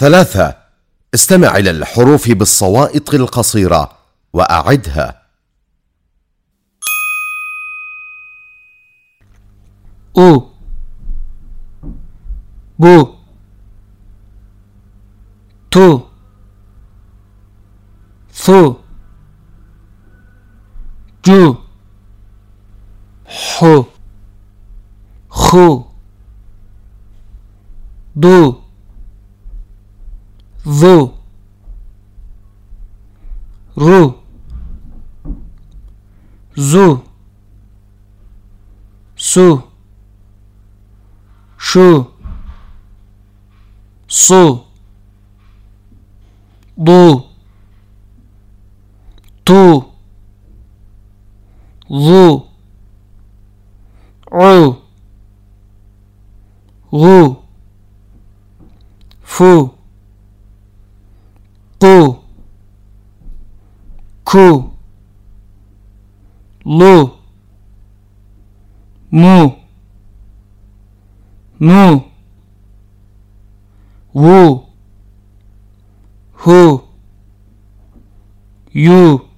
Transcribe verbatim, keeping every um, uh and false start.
ثلاثة. استمع إلى الحروف بالصوائط القصيرة وأعدها. أو، بو، تو، ثو، جو، حو، خو، دو، ذو، رو، زو، سو، شو، صو، ضو، تو، ظو، عو، غو، فو، قو، كو، لو، مو، نو، وو، هو، يو.